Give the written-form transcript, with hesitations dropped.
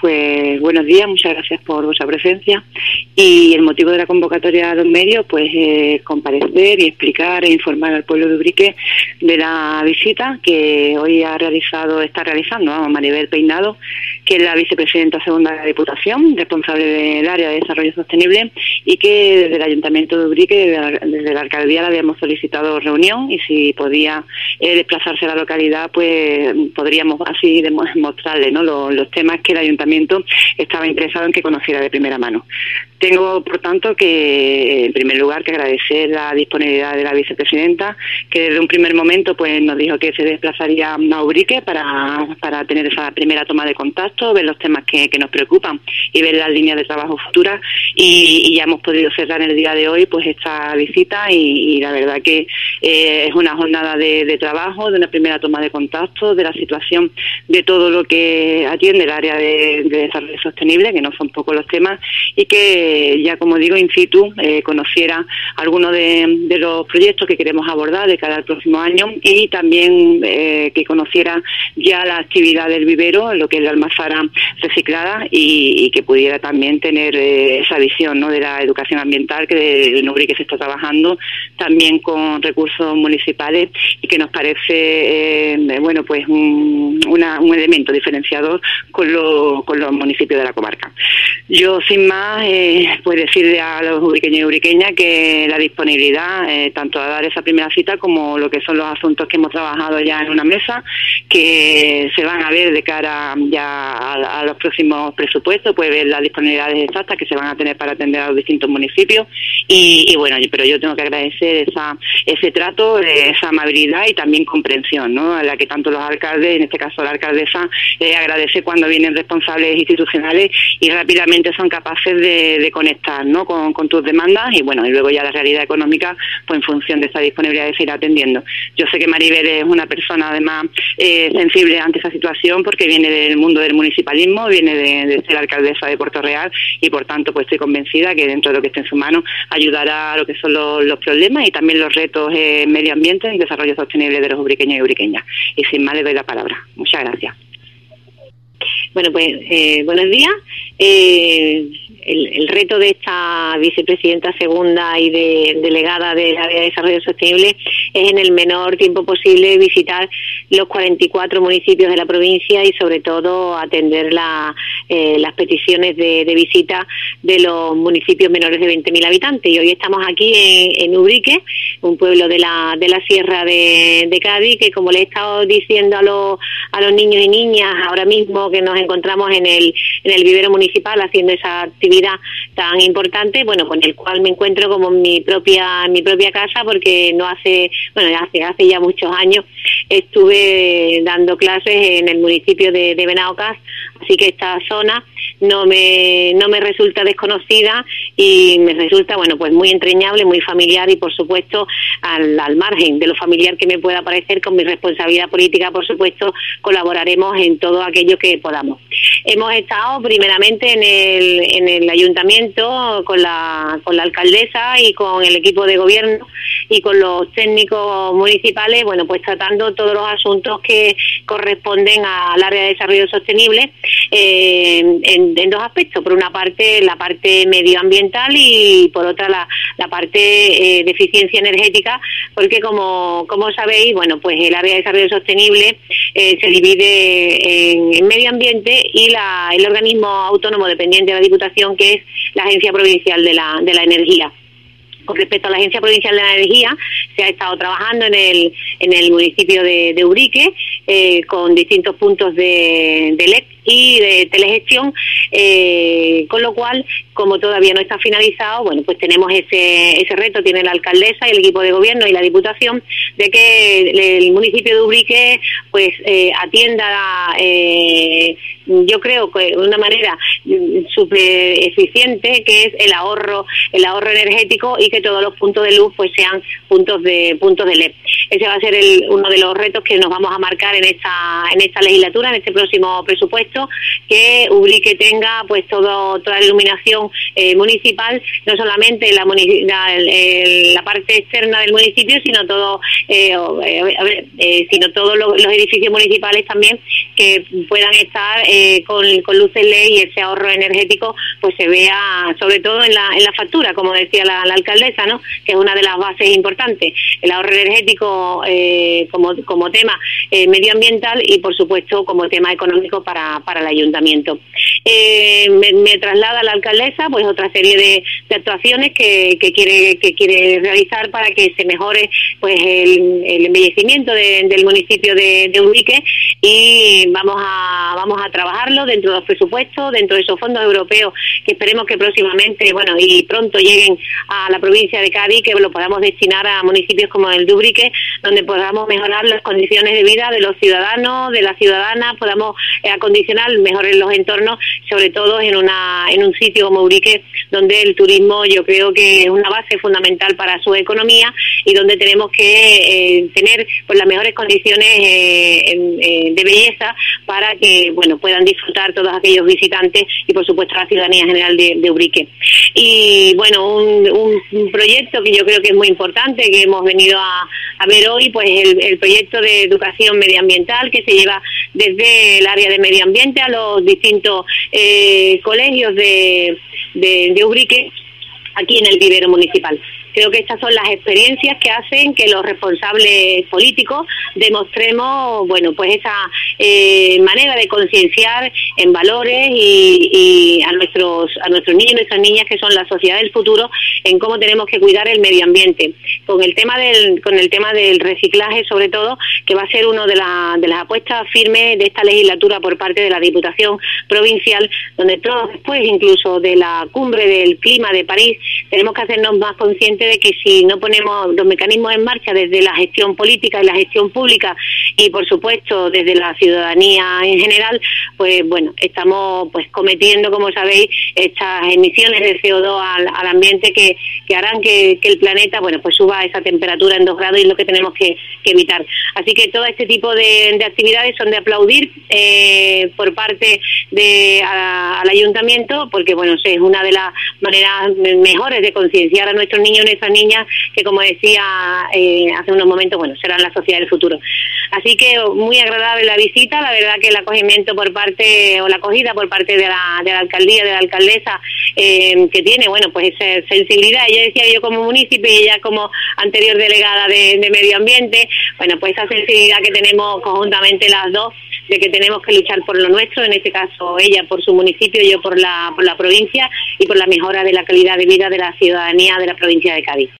Pues buenos días, muchas gracias por vuestra presencia. Y el motivo de la convocatoria a los medios, pues comparecer y explicar e informar al pueblo de Ubrique de la visita que hoy está realizando Maribel Peinado, que es la vicepresidenta segunda de la Diputación, responsable del área de desarrollo sostenible, y que desde el Ayuntamiento de Ubrique, desde la alcaldía, le habíamos solicitado reunión, y si podía desplazarse a la localidad, pues podríamos así mostrarle, ¿no?, los temas que el Ayuntamiento estaba interesado en que conociera de primera mano. Tengo, por tanto, que en primer lugar que agradecer la disponibilidad de la vicepresidenta, que desde un primer momento pues nos dijo que se desplazaría a Ubrique para tener esa primera toma de contacto, ver los temas que nos preocupan y ver las líneas de trabajo futuras, y ya hemos podido cerrar en el día de hoy pues esta visita, y la verdad que es una jornada de trabajo, de una primera toma de contacto, de la situación de todo lo que atiende el área de desarrollo sostenible, que no son pocos los temas, y que ya, como digo, in situ conociera algunos de los proyectos que queremos abordar de cara al próximo año, y también que conociera ya la actividad del vivero, lo que es la almazara reciclada, y que pudiera también tener esa visión, ¿no?, de la educación ambiental que en Ubrique se está trabajando también con recursos municipales, y que nos parece bueno, pues un elemento diferenciador con los municipios de la comarca. Yo, sin más, pues decirle a los ubriqueños y ubriqueñas que la disponibilidad, tanto a dar esa primera cita como lo que son los asuntos que hemos trabajado ya en una mesa, que se van a ver de cara ya a los próximos presupuestos, pues ver las disponibilidades exactas que se van a tener para atender a los distintos municipios, y bueno, pero yo tengo que agradecer ese trato, esa amabilidad y también comprensión, ¿no?, a la que tanto los alcaldes, en este caso la alcaldesa, agradece cuando vienen responsables institucionales y rápidamente son capaces de conectar, ¿no?, con tus demandas, y bueno, y luego ya la realidad económica, pues en función de esa disponibilidad de seguir atendiendo. Yo sé que Maribel es una persona además sensible ante esa situación, porque viene del mundo del municipalismo, viene de ser alcaldesa de Puerto Real, y por tanto pues estoy convencida que dentro de lo que esté en su mano ayudará a lo que son los problemas y también los retos medio ambiente y desarrollo sostenible de los ubriqueños y ubriqueñas. Y sin más le doy la palabra. Muchas gracias. Bueno, pues buenos días. El reto de esta vicepresidenta segunda y delegada del área de desarrollo sostenible es en el menor tiempo posible visitar los 44 municipios de la provincia y sobre todo atender las peticiones de visita de los municipios menores de 20.000 habitantes. Y hoy estamos aquí en Ubrique, un pueblo de la Sierra de Cádiz, que, como le he estado diciendo a los niños y niñas ahora mismo que nos encontramos en el vivero municipal haciendo esa actividad tan importante, bueno, con el cual me encuentro como en mi propia casa, porque hace ya muchos años estuve dando clases en el municipio de Benaocas, así que esta zona no me resulta desconocida y me resulta, bueno, pues muy entrañable, muy familiar, y por supuesto al margen de lo familiar que me pueda parecer, con mi responsabilidad política, por supuesto, colaboraremos en todo aquello que podamos. Hemos estado primeramente en el ayuntamiento con la alcaldesa y con el equipo de gobierno y con los técnicos municipales, bueno, pues tratando todos los asuntos que corresponden al área de desarrollo sostenible en dos aspectos. Por una parte, la parte medioambiental, y por otra la parte de eficiencia energética, porque como sabéis, bueno, pues el área de desarrollo sostenible se divide en medio ambiente y el organismo autónomo dependiente de la Diputación, que es la Agencia Provincial de la Energía. Con respecto a la Agencia Provincial de la Energía, se ha estado trabajando en el municipio de Ubrique con distintos puntos de LED y de telegestión, con lo cual, como todavía no está finalizado, bueno, pues tenemos ese reto, tiene la alcaldesa y el equipo de gobierno y la Diputación, de que el municipio de Ubrique pues atienda yo creo que de una manera súper eficiente, que es el ahorro energético, y que todos los puntos de luz pues sean puntos de LED. ese va a ser uno de los retos que nos vamos a marcar en esta legislatura, en este próximo presupuesto, que Ubrique tenga pues toda la iluminación municipal, no solamente la parte externa del municipio, sino sino todos los edificios municipales también, que puedan estar con luces LED, y ese ahorro energético pues se vea sobre todo en la factura, como decía la alcaldesa, ¿no?, que es una de las bases importantes, el ahorro energético como tema medioambiental y por supuesto como tema económico para el ayuntamiento. Me traslada la alcaldesa pues otra serie de actuaciones que quiere realizar para que se mejore pues el embellecimiento del municipio de Ubrique, y vamos a trabajarlo dentro de los presupuestos, dentro de esos fondos europeos que esperemos que próximamente, y pronto lleguen a la provincia de Cádiz, que lo podamos destinar a municipios como el de Ubrique, donde podamos mejorar las condiciones de vida de los ciudadanos, de las ciudadanas, podamos acondicionar mejor los entornos, sobre todo en un sitio como Ubrique, donde el turismo yo creo que es una base fundamental para su economía, y donde tenemos que tener pues las mejores condiciones de belleza para que puedan disfrutar todos aquellos visitantes y por supuesto la ciudadanía general de Ubrique. Y un proyecto que yo creo que es muy importante, que hemos venido a ver hoy, pues el proyecto de educación medioambiental que se lleva desde el área de medio ambiente a los distintos colegios de Ubrique, aquí en el vivero municipal. Creo que estas son las experiencias que hacen que los responsables políticos demostremos, pues esa manera de concienciar en valores y a nuestros niños y nuestras niñas, que son la sociedad del futuro, en cómo tenemos que cuidar el medio ambiente. Con el tema del reciclaje, sobre todo, que va a ser una de las apuestas firmes de esta legislatura por parte de la Diputación Provincial, donde todos después, incluso de la cumbre del clima de París, tenemos que hacernos más conscientes de que si no ponemos los mecanismos en marcha desde la gestión política y la gestión pública, y por supuesto desde la ciudadanía en general, estamos cometiendo, como sabéis, estas emisiones de CO2 al ambiente que harán que el planeta suba esa temperatura en 2 grados, y es lo que tenemos que evitar. Así que todo este tipo de actividades son de aplaudir por parte al ayuntamiento, porque es una de las maneras mejores de concienciar a nuestros niños y nuestras niñas, que como decía hace unos momentos, serán la sociedad del futuro. Así que muy agradable la visita, la verdad que el acogimiento la acogida por parte de la alcaldía, de la alcaldesa, que tiene, esa sensibilidad. Ella decía, yo como municipio y ella como anterior delegada de medio ambiente, esa sensibilidad que tenemos conjuntamente las dos, de que tenemos que luchar por lo nuestro, en este caso ella por su municipio, yo por la provincia, y por la mejora de la calidad de vida de la ciudadanía de la provincia de Cádiz.